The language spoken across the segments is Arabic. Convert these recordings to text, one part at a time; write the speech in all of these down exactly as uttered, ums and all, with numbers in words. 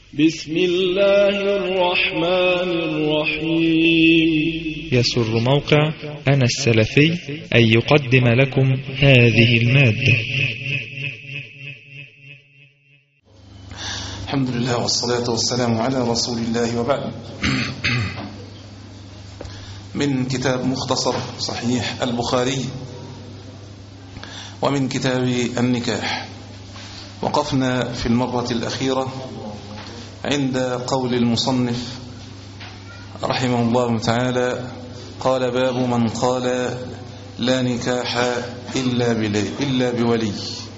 بسم الله الرحمن الرحيم. يسر موقع أنا السلفي أن يقدم لكم هذه المادة. الحمد لله والصلاة والسلام على رسول الله، وبعد. من كتاب مختصر صحيح البخاري ومن كتاب النكاح، وقفنا في المرة الأخيرة عند قول المصنف رحمه الله تعالى: قال: باب من قال لا نكاح إلا إلا بولي.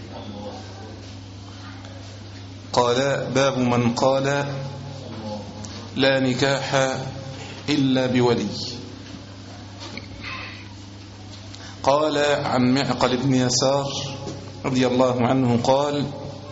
قال: باب من قال لا نكاح إلا بولي. قال عن معقل بن يسار رضي الله عنه قال: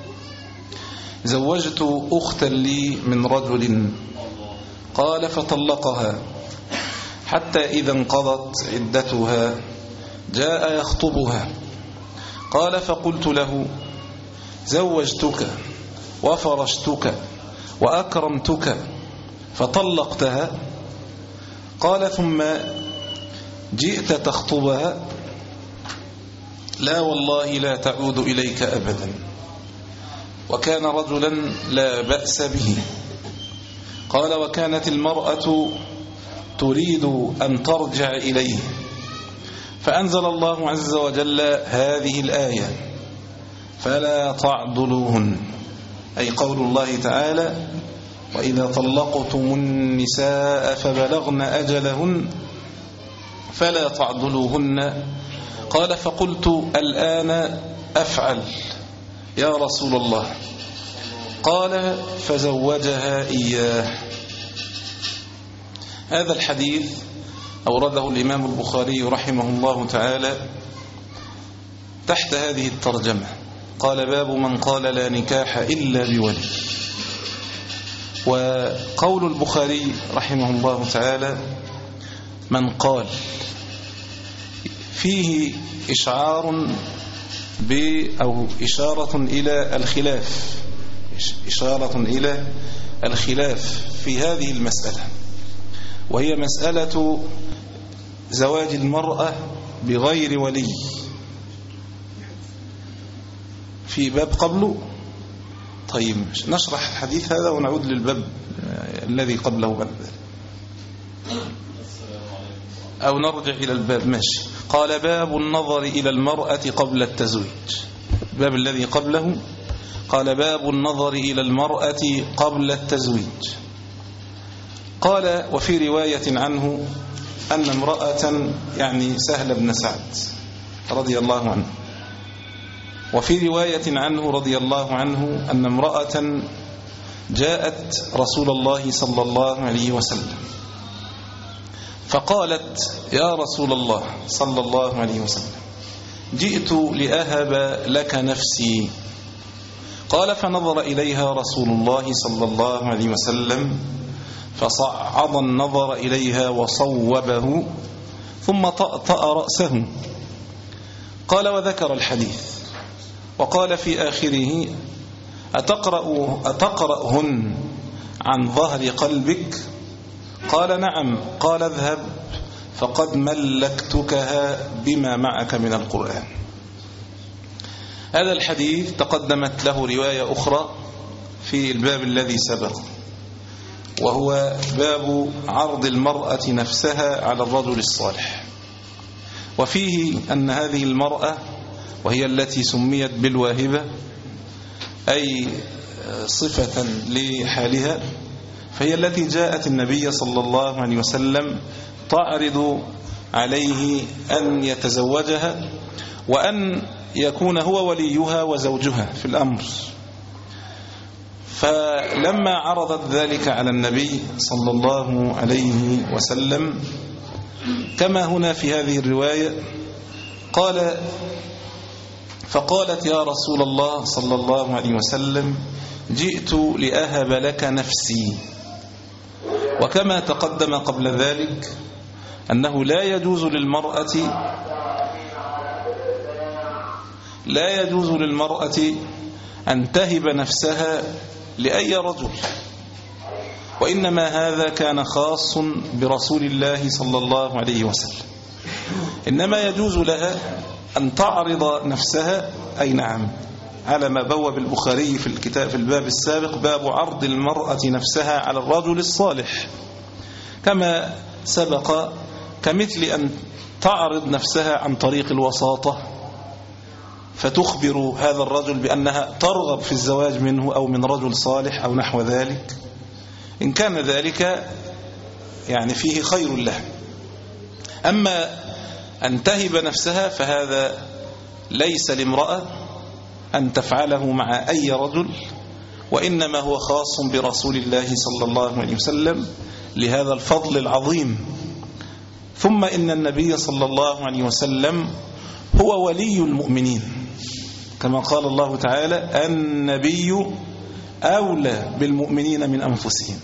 زوجت أختا لي من رجل، قال: فطلقها حتى إذا انقضت عدتها جاء يخطبها، قال: فقلت له: زوجتك وفرشتك وأكرمتك فطلقتها؟ قال: ثم جئت تخطبها؟ لا والله لا تعود إليك أبدا. وكان رجلا لا بأس به. قال: وكانت المرأة تريد أن ترجع إليه، فأنزل الله عز وجل هذه الآية: فلا تعضلوهن، أي قول الله تعالى: وإذا طلقتم النساء فبلغن أجلهن فلا تعضلوهن. قال: فقلت: الآن أفعل يا رسول الله. قال: فزوجها إياه. هذا الحديث أورده الإمام البخاري رحمه الله تعالى تحت هذه الترجمة. قال: باب من قال لا نكاح إلا بولي. وقول البخاري رحمه الله تعالى من قال فيه إشعار ب أو إشارة إلى الخلاف إشارة إلى الخلاف في هذه المسألة، وهي مسألة زواج المرأة بغير ولي. في باب قبله. طيب نشرح الحديث هذا ونعود للباب الذي قبله بعد ذلك، أو نرجع إلى الباب. ماشي. قال: باب النظر إلى المرأة قبل التزويج. الباب الذي قبله قال: باب النظر إلى المرأة قبل التزويج. قال: وفي رواية عنه أن امرأة، يعني سهل بن سعد رضي الله عنه، وفي رواية عنه رضي الله عنه أن امرأة جاءت رسول الله صلى الله عليه وسلم فقالت: يا رسول الله صلى الله عليه وسلم، جئت لأهب لك نفسي. قال: فنظر إليها رسول الله صلى الله عليه وسلم فصعد النظر إليها وصوبه ثم طأطأ رأسه. قال: وذكر الحديث، وقال في آخره: أتقرأ أتقرأهن عن ظهر قلبك؟ قال: نعم. قال: اذهب فقد ملكتكها بما معك من القرآن. هذا الحديث تقدمت له رواية أخرى في الباب الذي سبق، وهو باب عرض المرأة نفسها على الرجل الصالح. وفيه أن هذه المرأة، وهي التي سميت بالواهبة، أي صفة لحالها، فهي التي جاءت النبي صلى الله عليه وسلم تعرض عليه أن يتزوجها وأن يكون هو وليها وزوجها في الأمر. فلما عرضت ذلك على النبي صلى الله عليه وسلم كما هنا في هذه الرواية، قال فقالت: يا رسول الله صلى الله عليه وسلم، جئت لأهب لك نفسي. وكما تقدم قبل ذلك أنه لا يجوز للمرأة لا يجوز للمرأة أن تهب نفسها لأي رجل وإنما هذا كان خاص برسول الله صلى الله عليه وسلم. إنما يجوز لها أن تعرض نفسها، أي نعم، على ما بوب البخاري في الكتاب في الباب السابق، باب عرض المرأة نفسها على الرجل الصالح، كما سبق، كمثل أن تعرض نفسها عن طريق الوساطة فتخبر هذا الرجل بأنها ترغب في الزواج منه أو من رجل صالح أو نحو ذلك، إن كان ذلك يعني فيه خير له. أما أن تهب نفسها فهذا ليس لامرأة أن تفعله مع أي رجل، وإنما هو خاص برسول الله صلى الله عليه وسلم لهذا الفضل العظيم. ثم إن النبي صلى الله عليه وسلم هو ولي المؤمنين، كما قال الله تعالى: النبي أولى بالمؤمنين من أنفسهم.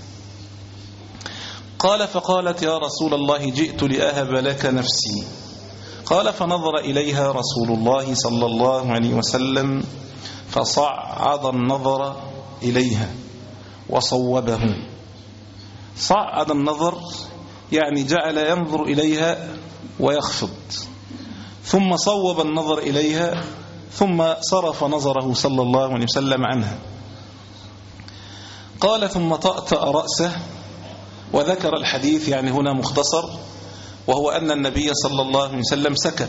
قال: فقالت: يا رسول الله جئت لأهب لك نفسي. قال: فنظر إليها رسول الله صلى الله عليه وسلم فصعد النظر إليها وصوبه. صعد النظر يعني جعل ينظر إليها ويخفض، ثم صوب النظر إليها، ثم صرف نظره صلى الله عليه وسلم عنها. قال: ثم طأطأ رأسه، وذكر الحديث يعني هنا مختصر، وهو أن النبي صلى الله عليه وسلم سكت.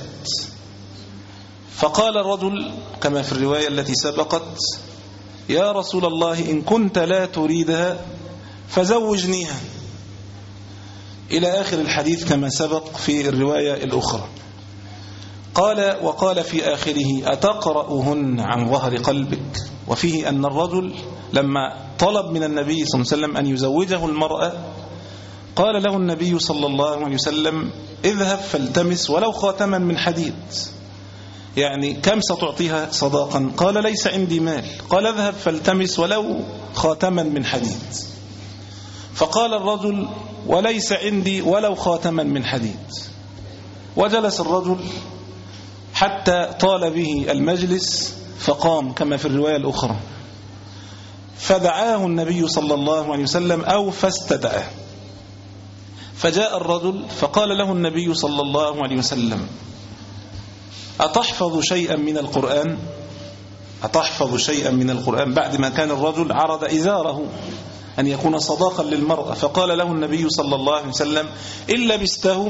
فقال الرجل كما في الرواية التي سبقت: يا رسول الله إن كنت لا تريدها فزوجنيها، إلى آخر الحديث كما سبق في الرواية الأخرى. قال: وقال في آخره: أتقرأهن عن ظهر قلبك؟ وفيه أن الرجل لما طلب من النبي صلى الله عليه وسلم أن يزوجه المرأة، قال له النبي صلى الله عليه وسلم: اذهب فالتمس ولو خاتما من حديد. يعني كم ستعطيها صداقا؟ قال: ليس عندي مال. قال: اذهب فالتمس ولو خاتما من حديد. فقال الرجل: وليس عندي ولو خاتما من حديد. وجلس الرجل حتى طال به المجلس فقام كما في الرواية الأخرى، فدعاه النبي صلى الله عليه وسلم أو فاستدعاه. فجاء الرجل فقال له النبي صلى الله عليه وسلم: أتحفظ شيئا من القرآن؟ أتحفظ شيئا من القرآن؟ بعد ما كان الرجل عرض إزاره أن يكون صداقا للمرأة. فقال له النبي صلى الله عليه وسلم: إن لبسته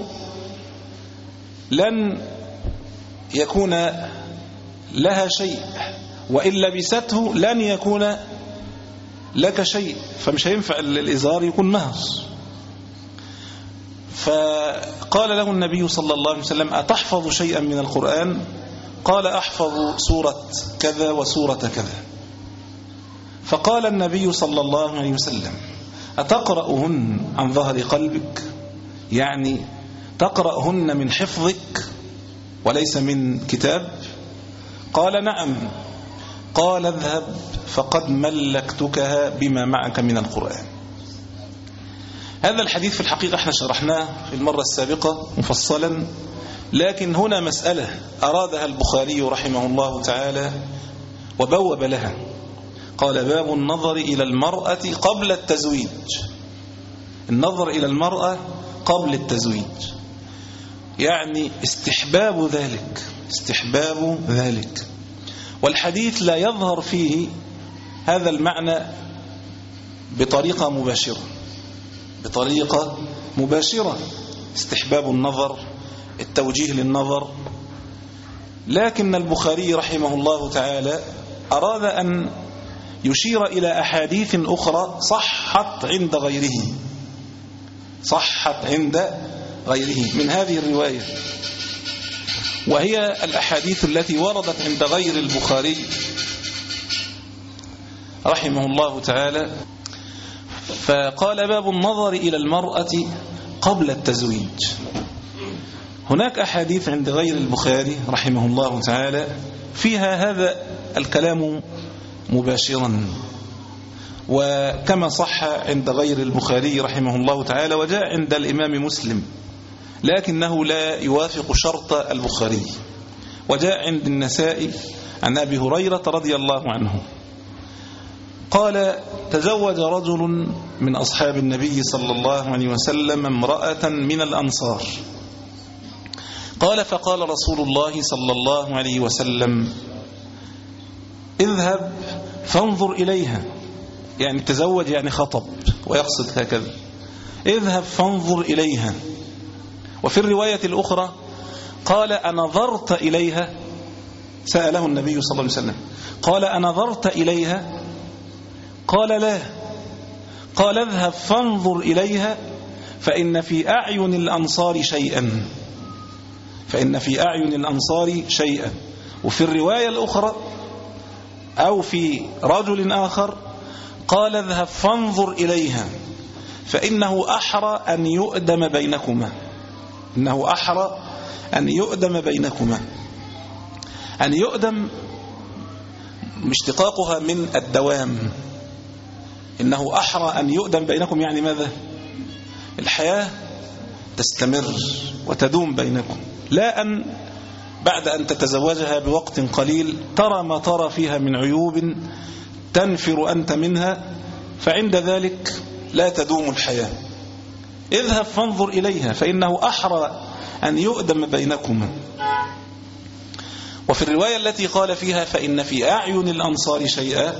لن يكون لها شيء، وإن لبسته لن يكون لك شيء، فمش هينفع الإزار يكون مهر. فقال له النبي صلى الله عليه وسلم: أتحفظ شيئا من القرآن؟ قال: أحفظ سورة كذا وسورة كذا. فقال النبي صلى الله عليه وسلم: أتقرأهن عن ظهر قلبك؟ يعني تقرأهن من حفظك وليس من كتاب؟ قال: نعم. قال: اذهب فقد ملكتكها بما معك من القرآن. هذا الحديث في الحقيقة احنا شرحناه في المرة السابقة مفصلا، لكن هنا مسألة أرادها البخاري رحمه الله تعالى وبوب لها. قال: باب النظر إلى المرأة قبل التزويج. النظر إلى المرأة قبل التزويج يعني استحباب ذلك، استحباب ذلك. والحديث لا يظهر فيه هذا المعنى بطريقة مباشرة، بطريقة مباشرة استحباب النظر، التوجيه للنظر. لكن البخاري رحمه الله تعالى أراد أن يشير إلى أحاديث أخرى صحت عند غيره، صحت عند غيره من هذه الرواية، وهي الأحاديث التي وردت عند غير البخاري رحمه الله تعالى. فقال: باب النظر إلى المرأة قبل التزويج. هناك أحاديث عند غير البخاري رحمه الله تعالى فيها هذا الكلام مباشرا، وكما صح عند غير البخاري رحمه الله تعالى وجاء عند الإمام مسلم، لكنه لا يوافق شرط البخاري. وجاء عند النسائي عن أبي هريرة رضي الله عنه قال: تزوج رجل من أصحاب النبي صلى الله عليه وسلم امرأة من الأنصار. قال فقال رسول الله صلى الله عليه وسلم اذهب فانظر إليها، يعني تزوج يعني خطب ويقصد هكذا، اذهب فانظر إليها. وفي الرواية الأخرى قال أنظرت إليها؟ سأله النبي صلى الله عليه وسلم قال أنظرت إليها؟ قال لا. قال اذهب فانظر إليها فإن في أعين الأنصار شيئا، فإن في أعين الأنصار شيئا. وفي الرواية الأخرى أو في رجل آخر قال اذهب فانظر إليها فإنه أحرى أن يؤدم بينكما، إنه أحرى أن يؤدم بينكما. أن يؤدم اشتقاقها من الدوام، إنه أحرى أن يؤدم بينكم، يعني ماذا؟ الحياة تستمر وتدوم بينكم، لا أن بعد أن تتزوجها بوقت قليل ترى ما ترى فيها من عيوب تنفر أنت منها، فعند ذلك لا تدوم الحياة. اذهب فانظر إليها فإنه أحرى أن يؤدم بينكما. وفي الرواية التي قال فيها فإن في أعين الأنصار شيئا،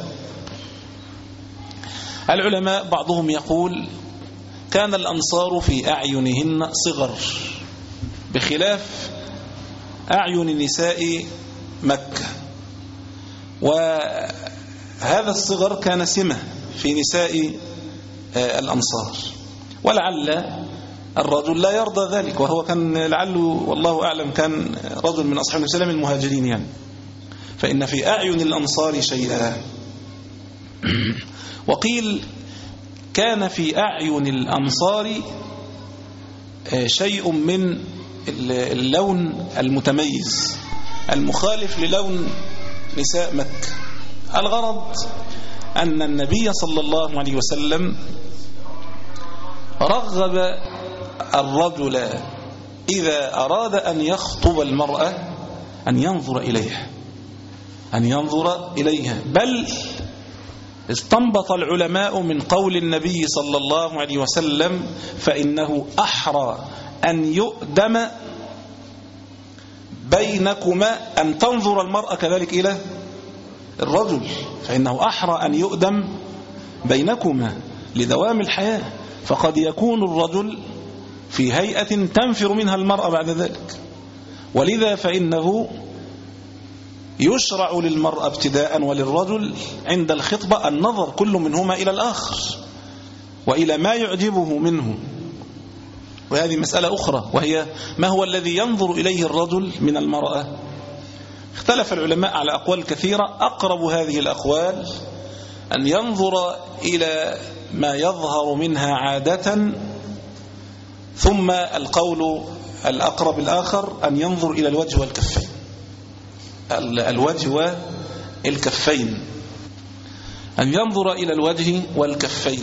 العلماء بعضهم يقول كان الأنصار في أعينهن صغر بخلاف أعين نساء مكة، وهذا الصغر كان سمة في نساء الأنصار، ولعل الرجل لا يرضى ذلك، وهو كان لعله والله أعلم كان رجل من أصحاب النبي المهاجرين يعني. فإن في أعين الأنصار شيئا. وقيل كان في أعين الأنصار شيء من اللون المتميز المخالف للون نساء مكة. الغرض أن النبي صلى الله عليه وسلم رغب الرجل إذا أراد أن يخطب المرأة أن ينظر إليها، أن ينظر إليها. بل استنبط العلماء من قول النبي صلى الله عليه وسلم فإنه أحرى أن يؤدم بينكما أن تنظر المرأة كذلك إلى الرجل، فإنه أحرى أن يؤدم بينكما لدوام الحياة. فقد يكون الرجل في هيئة تنفر منها المرأة بعد ذلك، ولذا فإنه يشرع للمرأة ابتداء وللرجل عند الخطبة النظر كل منهما إلى الآخر وإلى ما يعجبه منه. وهذه مسألة أخرى، وهي ما هو الذي ينظر إليه الرجل من المرأة. اختلف العلماء على أقوال كثيرة، أقرب هذه الأقوال أن ينظر إلى ما يظهر منها عادة، ثم القول الأقرب الآخر أن ينظر إلى الوجه والكفين، الوجه والكفين، أن ينظر إلى الوجه والكفين.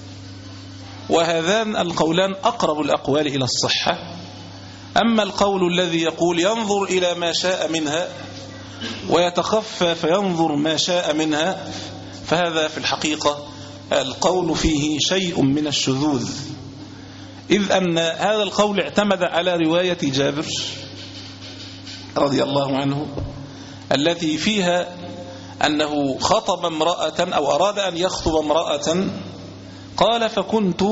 وهذان القولان أقرب الأقوال إلى الصحة. أما القول الذي يقول ينظر إلى ما شاء منها ويتخفى فينظر ما شاء منها، فهذا في الحقيقة القول فيه شيء من الشذوذ، إذ أن هذا القول اعتمد على رواية جابر رضي الله عنه التي فيها أنه خطب امرأة أو أراد أن يخطب امرأة، قال فكنت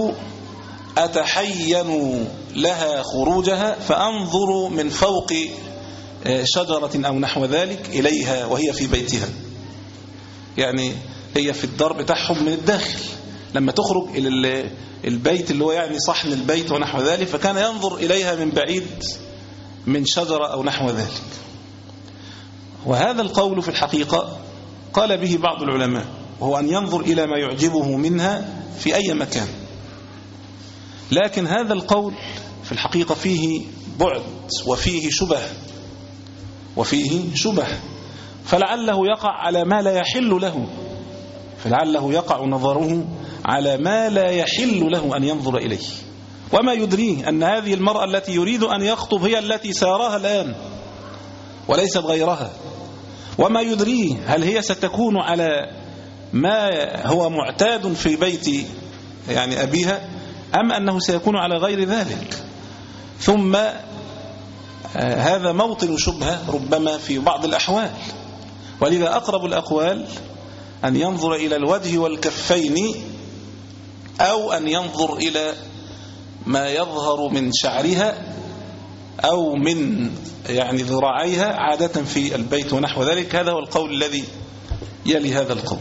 أتحين لها خروجها فأنظر من فوق شجرة أو نحو ذلك إليها وهي في بيتها، يعني هي في الدار بتاعهم من الداخل، لما تخرج إلى البيت اللي هو يعني صحن البيت ونحو ذلك، فكان ينظر إليها من بعيد من شجرة أو نحو ذلك. وهذا القول في الحقيقة قال به بعض العلماء، وهو أن ينظر إلى ما يعجبه منها في أي مكان. لكن هذا القول في الحقيقة فيه بعد وفيه شبه وفيه شبه فلعله يقع على ما لا يحل له، فلعله يقع نظره على ما لا يحل له أن ينظر إليه. وما يدريه أن هذه المرأة التي يريد أن يخطب هي التي ساراها الآن وليست غيرها. وما يدريه هل هي ستكون على ما هو معتاد في بيت يعني أبيها أم أنه سيكون على غير ذلك. ثم هذا موطن شبهة ربما في بعض الأحوال، ولذا أقرب الأقوال أن ينظر إلى الوجه والكفين أو أن ينظر إلى ما يظهر من شعرها أو من يعني ذراعيها عادة في البيت ونحو ذلك. هذا هو القول الذي يلي هذا القول.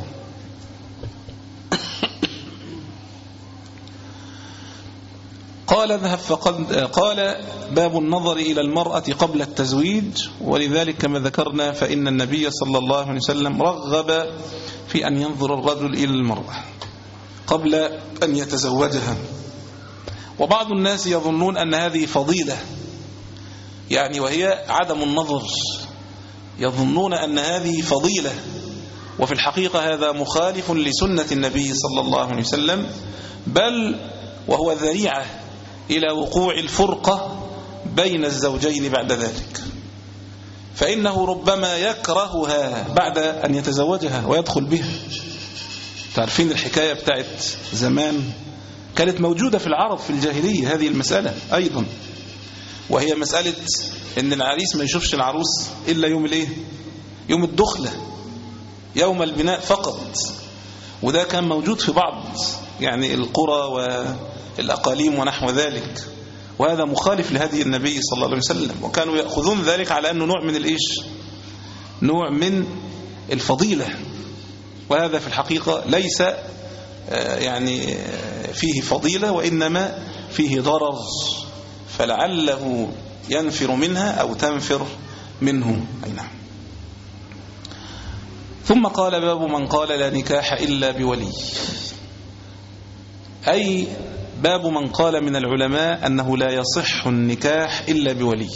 قال اذهب فقد قال باب النظر إلى المرأة قبل التزويج، ولذلك كما ذكرنا فإن النبي صلى الله عليه وسلم رغب في أن ينظر الرجل إلى المرأة قبل أن يتزوجها. وبعض الناس يظنون أن هذه فضيلة يعني وهي عدم النظر، يظنون أن هذه فضيلة، وفي الحقيقة هذا مخالف لسنة النبي صلى الله عليه وسلم، بل وهو ذريعة إلى وقوع الفرقة بين الزوجين بعد ذلك، فإنه ربما يكرهها بعد أن يتزوجها ويدخل بها. تعرفين الحكاية بتاعت زمان كانت موجودة في العرب في الجاهلية هذه المسألة أيضا، وهي مسألة إن العريس ما يشوفش العروس إلا يوم الإيه؟ يوم الدخلة، يوم البناء فقط. وده كان موجود في بعض يعني القرى والأقاليم ونحو ذلك، وهذا مخالف لهدي النبي صلى الله عليه وسلم، وكانوا يأخذون ذلك على أنه نوع من الإيش؟ نوع من الفضيلة، وهذا في الحقيقة ليس يعني فيه فضيلة، وإنما فيه ضرر، فلعله ينفر منها أو تنفر منه. أي نعم. ثم قال باب من قال لا نكاح إلا بولي، أي باب من قال من العلماء أنه لا يصح النكاح إلا بولي.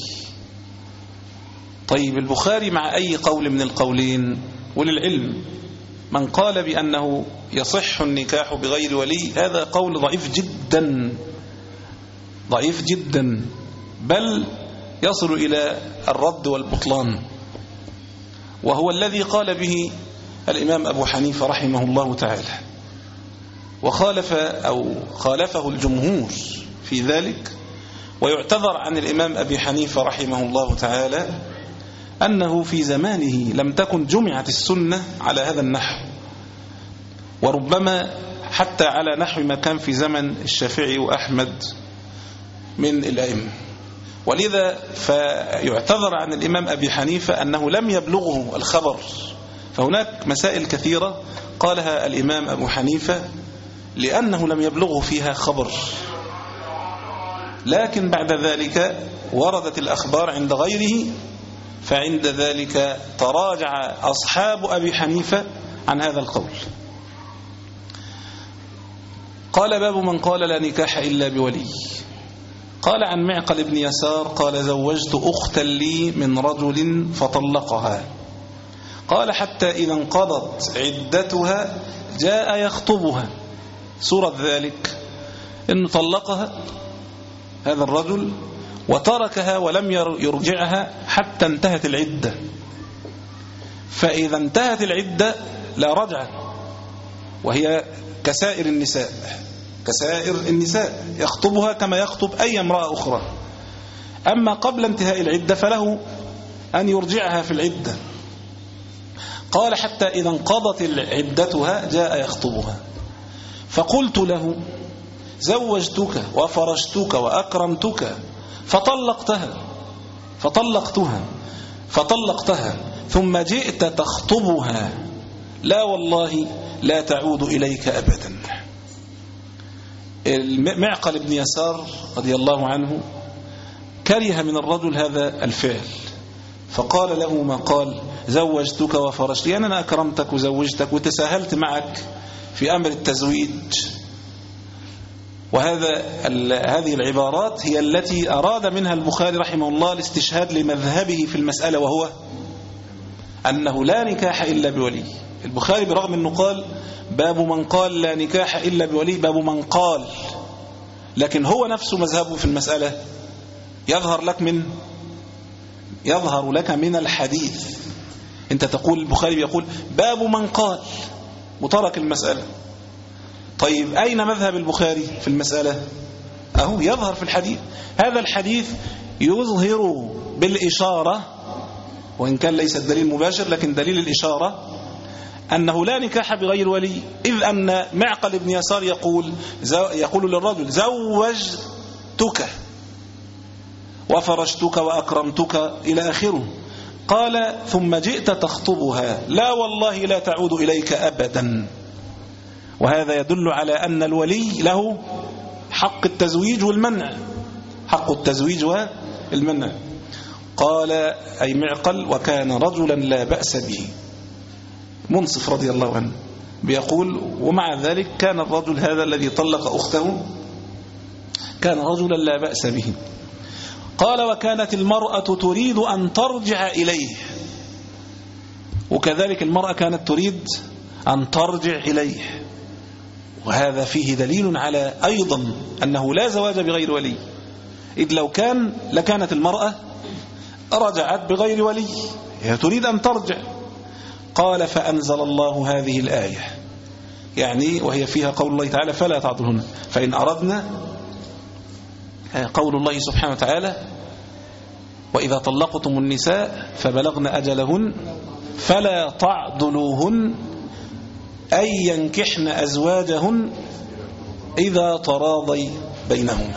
طيب البخاري مع أي قول من القولين؟ وللعلم من قال بأنه يصح النكاح بغير ولي هذا قول ضعيف جدا ضعيف جدا، بل يصل إلى الرد والبطلان، وهو الذي قال به الإمام أبو حنيفة رحمه الله تعالى، وخالف أو خالفه الجمهور في ذلك. ويعتذر عن الإمام أبي حنيفة رحمه الله تعالى أنه في زمانه لم تكن جمعت السنة على هذا النحو، وربما حتى على نحو ما كان في زمن الشافعي وأحمد من الأئمة. ولذا فيعتذر عن الإمام أبي حنيفة أنه لم يبلغه الخبر، فهناك مسائل كثيرة قالها الإمام أبو حنيفة لأنه لم يبلغه فيها خبر، لكن بعد ذلك وردت الأخبار عند غيره، فعند ذلك تراجع أصحاب أبي حنيفة عن هذا القول. قال باب من قال لا نكاح إلا بولي. قال عن معقل بن يسار قال زوجت أختا لي من رجل فطلقها، قال حتى إذا انقضت عدتها جاء يخطبها. صورة ذلك إنه طلقها هذا الرجل وتركها ولم يرجعها حتى انتهت العدة، فإذا انتهت العدة لا رجعة، وهي كسائر النساء كسائر النساء يخطبها كما يخطب أي امرأة أخرى. أما قبل انتهاء العدة فله أن يرجعها في العدة. قال حتى إذا انقضت عدتها جاء يخطبها، فقلت له زوجتك وفرشتك وأكرمتك فطلقتها فطلقتها فطلقتها ثم جئت تخطبها، لا والله لا تعود إليك أبدا. معقل بن يسار رضي الله عنه كره من الرجل هذا الفعل، فقال له ما قال زوجتك وفرشت، يعني أنا أكرمتك وزوجتك وتساهلت معك في أمر التزويج. وهذا هذه العبارات هي التي أراد منها البخاري رحمه الله الاستشهاد لمذهبه في المسألة، وهو أنه لا نكاح إلا بولي. البخاري برغم أنه قال باب من قال لا نكاح إلا بولي، باب من قال، لكن هو نفسه مذهبه في المسألة يظهر لك من يظهر لك من الحديث. أنت تقول البخاري يقول باب من قال وترك المسألة. طيب أين مذهب البخاري في المسألة؟ أهو يظهر في الحديث. هذا الحديث يظهر بالإشارة، وإن كان ليس الدليل مباشر لكن دليل الإشارة، أنه لا نكاح بغير ولي، إذ أن معقل بن يسار يقول يقول للرجل زوجتك وفرشتك وأكرمتك إلى آخره. قال ثم جئت تخطبها، لا والله لا تعود إليك أبدا. وهذا يدل على أن الولي له حق التزويج والمنع، حق التزويج والمنع. قال أي معقل وكان رجلا لا بأس به، منصف رضي الله عنه بيقول ومع ذلك كان الرجل هذا الذي طلق أخته كان رجلا لا بأس به. قال وكانت المرأة تريد أن ترجع إليه، وكذلك المرأة كانت تريد أن ترجع إليه، وهذا فيه دليل على أيضا أنه لا زواج بغير ولي، إذ لو كان لكانت المرأة رجعت بغير ولي، هي تريد أن ترجع. قال فأنزل الله هذه الآية، يعني وهي فيها قول الله تعالى فلا تعضلهن فإن أردنا، قول الله سبحانه وتعالى وإذا طلقتم النساء فبلغن أجلهن فلا تعضلوهن أن ينكحن أزواجهن إذا تراضي بينهما.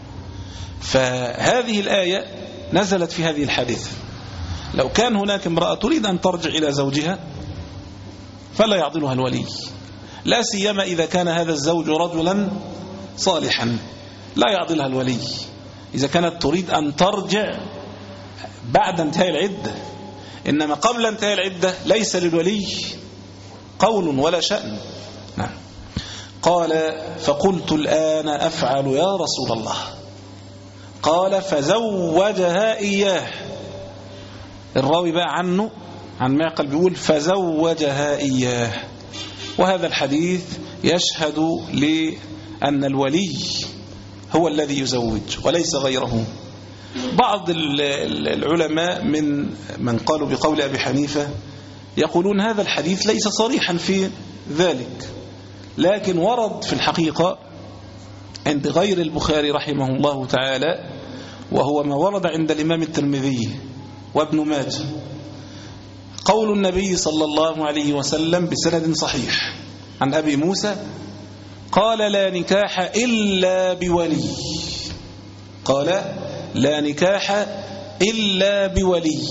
فهذه الآية نزلت في هذه الحادثة، لو كان هناك امرأة تريد أن ترجع إلى زوجها فلا يعضلها الولي، لا سيما إذا كان هذا الزوج رجلا صالحا، لا يعضلها الولي. إذا كانت تريد أن ترجع بعد انتهاء العدة، إنما قبل انتهاء العدة ليس للولي قول ولا شأن. نعم. قال فقلت الآن أفعل يا رسول الله. قال فزوجها إياه. الراوي بقى عنه عن معقل بيقول فزوجها إياه، وهذا الحديث يشهد لأن الولي هو الذي يزوج وليس غيره. بعض العلماء من من قالوا بقول أبي حنيفة يقولون هذا الحديث ليس صريحا في ذلك، لكن ورد في الحقيقة عند غير البخاري رحمه الله تعالى، وهو ما ورد عند الإمام الترمذي وابن ماجه، قول النبي صلى الله عليه وسلم بسند صحيح عن أبي موسى قال لا نكاح إلا بولي، قال لا نكاح إلا بولي.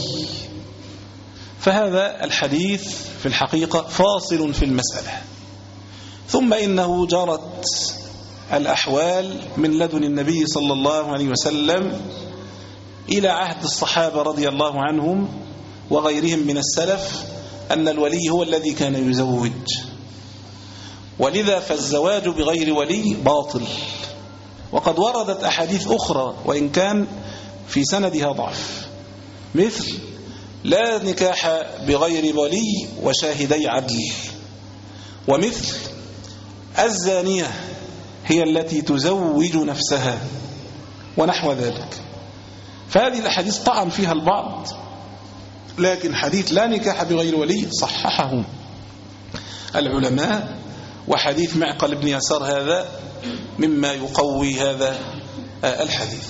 فهذا الحديث في الحقيقة فاصل في المسألة. ثم إنه جرت الأحوال من لدن النبي صلى الله عليه وسلم إلى عهد الصحابة رضي الله عنهم وغيرهم من السلف أن الولي هو الذي كان يزوج، ولذا فالزواج بغير ولي باطل. وقد وردت أحاديث أخرى وإن كان في سندها ضعف، مثل لا نكاح بغير ولي وشاهدي عدل، ومثل الزانية هي التي تزوج نفسها، ونحو ذلك. فهذه الأحاديث طعن فيها البعض، لكن حديث لا نكاح بغير ولي صححه العلماء، وحديث معقل بن يسار هذا مما يقوي هذا الحديث.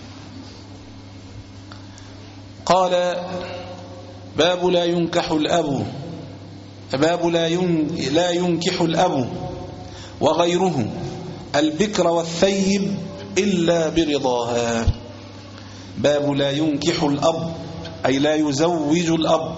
قال باب لا ينكح الأب، باب لا لا ينكح الأب وغيره البكر والثيب إلا برضاها. باب لا ينكح الأب أي لا يزوج الأب،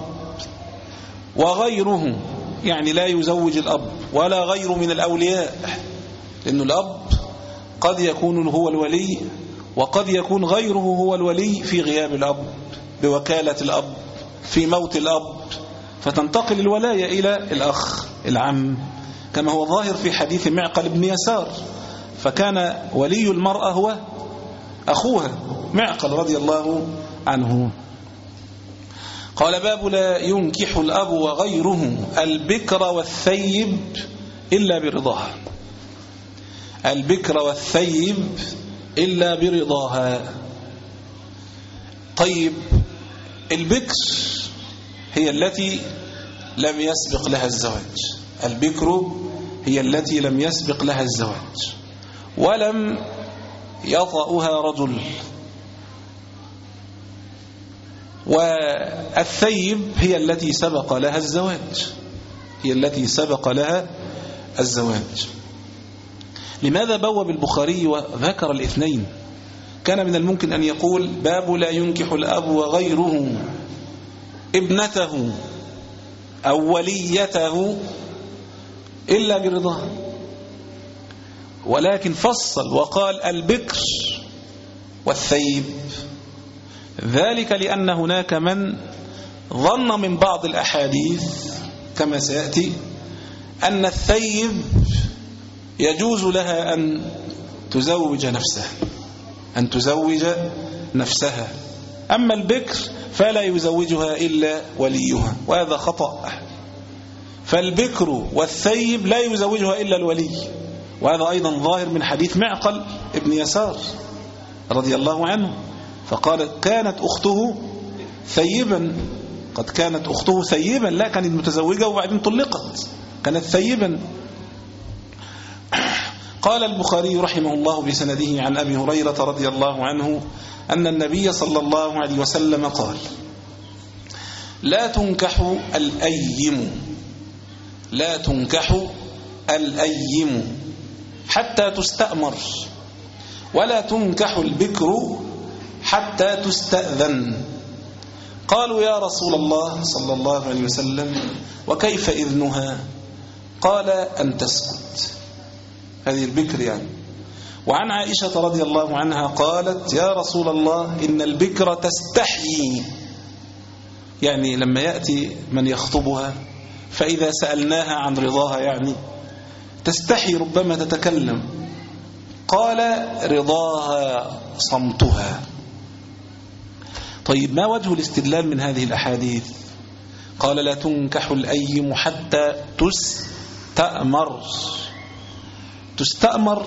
وغيره يعني لا يزوج الأب ولا غير من الأولياء، لأن الأب قد يكون هو الولي وقد يكون غيره هو الولي في غياب الأب، بوكالة الأب، في موت الأب، فتنتقل الولاية إلى الأخ العم، كما هو ظاهر في حديث معقل بن يسار، فكان ولي المرأة هو أخوها معقل رضي الله عنه. قال باب لا ينكح الأب وغيره البكر والثيب إلا برضاها، البكر والثيب إلا برضاها. طيب البكر هي التي لم يسبق لها الزواج، البكر هي التي لم يسبق لها الزواج ولم يطأها رجل، والثيب هي التي سبق لها الزواج هي التي سبق لها الزواج. لماذا بوب البخاري وذكر الاثنين؟ كان من الممكن أن يقول باب لا ينكح الأب وغيره ابنته أو وليته إلا برضاه، ولكن فصل وقال البكر والثيب، ذلك لأن هناك من ظن من بعض الأحاديث كما سيأتي أن الثيب يجوز لها أن تزوج نفسها أن تزوج نفسها أما البكر فلا يزوجها إلا وليها، وهذا خطأ. فالبكر والثيب لا يزوجها إلا الولي، وهذا أيضا ظاهر من حديث معقل ابن يسار رضي الله عنه، فقالت كانت أخته ثيبا قد كانت أخته ثيبا لا كانت متزوجة وبعدين طلقت، كانت ثيبا. قال البخاري رحمه الله بسنده عن أبي هريرة رضي الله عنه أن النبي صلى الله عليه وسلم قال لا تنكح الأيم لا تنكح الأيم حتى تستأمر ولا تنكح البكر حتى تستأذن. قالوا يا رسول الله صلى الله عليه وسلم وكيف إذنها؟ قال أن تسكت، هذه البكر يعني. وعن عائشة رضي الله عنها قالت يا رسول الله إن البكر تستحيي، يعني لما يأتي من يخطبها فإذا سألناها عن رضاها يعني تستحي ربما تتكلم. قال رضاها صمتها. طيب ما وجه الاستدلال من هذه الأحاديث؟ قال لا تنكح الأيم حتى تستأمر. تستأمر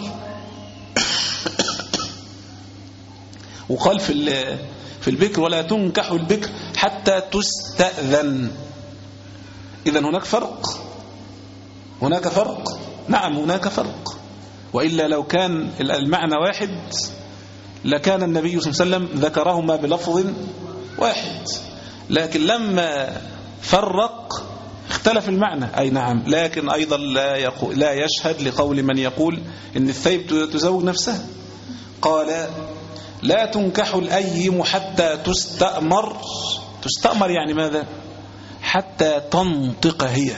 وقال في في البكر ولا تنكح البكر حتى تستأذن. إذن هناك فرق هناك فرق نعم هناك فرق، وإلا لو كان المعنى واحد لكان النبي صلى الله عليه وسلم ذكرهما بلفظ واحد، لكن لما فرق اختلف المعنى. أي نعم، لكن أيضا لا, يقول لا يشهد لقول من يقول إن الثيب تزوج نفسها. قال لا تنكح الأيم حتى تستأمر. تستأمر يعني ماذا؟ حتى تنطق هي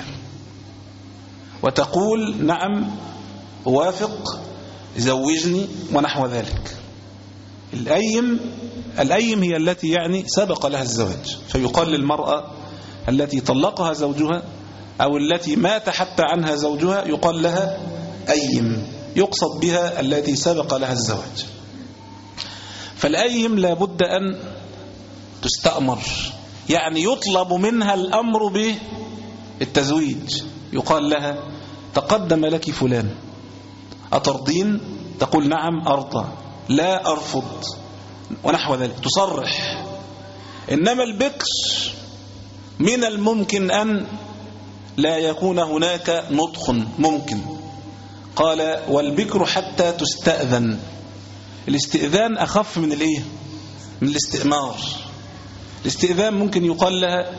وتقول نعم وافق زوجني ونحو ذلك. الأيم الأيم هي التي يعني سبق لها الزواج، فيقال للمرأة التي طلقها زوجها أو التي مات حتى عنها زوجها يقال لها أيم، يقصد بها التي سبق لها الزواج. فالأيم لابد أن تستأمر، يعني يطلب منها الأمر بالتزويج، يقال لها تقدم لك فلان أترضين؟ تقول نعم أرضى لا أرفض ونحو ذلك، تصرح. إنما البكر من الممكن أن لا يكون هناك نطق ممكن. قال والبكر حتى تستأذن. الاستئذان أخف من الإيه؟ من الاستئمار. الاستئذان ممكن يقال لها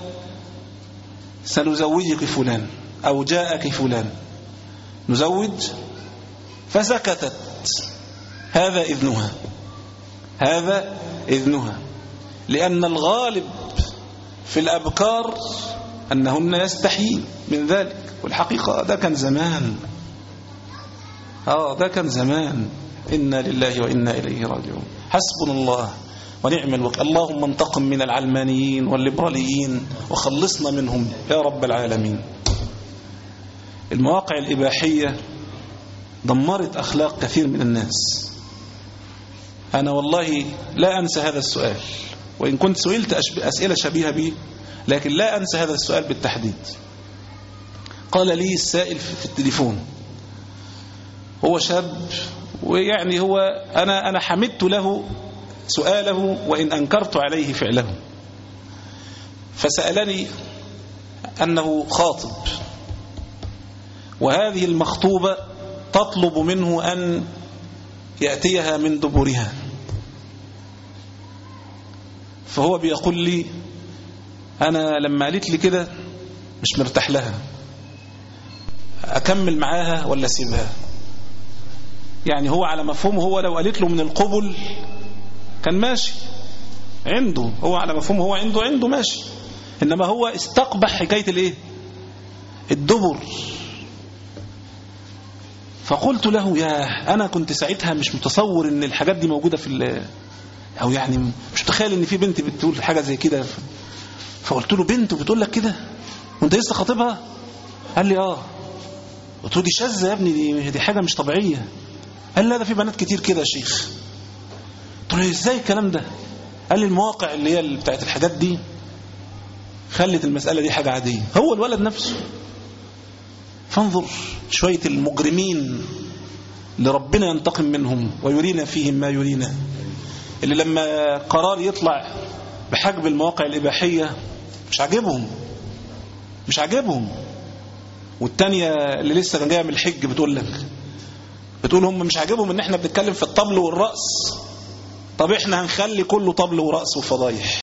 سنزوجك فلان أو جاءك فلان، نزوج، فسكتت، هذا إذنها هذا إذنها لأن الغالب في الأبكار أنهن يستحيين من ذلك. والحقيقة ده كان زمان آه ده كان زمان إنا لله وإنا إليه راجعون. حسبنا الله ونعم الوكيل. اللهم انتقم من العلمانيين والليبراليين وخلصنا منهم يا رب العالمين. المواقع الإباحية دمرت أخلاق كثير من الناس. أنا والله لا أنسى هذا السؤال، وإن كنت سئلت أسئلة شبيهة به لكن لا أنسى هذا السؤال بالتحديد. قال لي السائل في التليفون، هو شاب ويعني هو أنا أنا حمدت له سؤاله وإن أنكرت عليه فعله، فسألني أنه خاطب وهذه المخطوبة تطلب منه أن يأتيها من دبرها، فهو بيقول لي أنا لما قالت لي كده مش مرتاح لها، أكمل معاها ولا أسيبها؟ يعني هو على مفهومه، هو لو قالت له من القبل كان ماشي عنده، هو على مفهومه هو عنده عنده ماشي، إنما هو استقبح حكاية الإيه؟ الدبر. فقلت له يا أنا كنت ساعتها مش متصور إن الحاجات دي موجودة في، أو يعني مش متخيل إن في بنت بتقول حاجة زي كده. فقلت له بنت بتقول لك كده وانت لسه خاطبها؟ قال لي اه. قلت له دي شاذة يا ابني، دي, دي حاجة مش طبيعية. قال لي لا ده في بنات كتير كده يا شيخ. قلت له ازاي الكلام ده؟ قال لي المواقع اللي هي اللي بتاعت الحاجات دي خلت المسألة دي حاجة عادية. هو الولد نفسه. فانظر شوية المجرمين اللي ربنا ينتقم منهم ويرينا فيهم ما يرينا، اللي لما قرار يطلع بحجب المواقع الإباحية مش عاجبهم مش عاجبهم والتانية اللي لسه جايه من الحج بتقول لك بتقول هم مش عاجبهم ان احنا بنتكلم في الطبل والرقص، طب احنا هنخلي كله طبل ورقص وفضايح.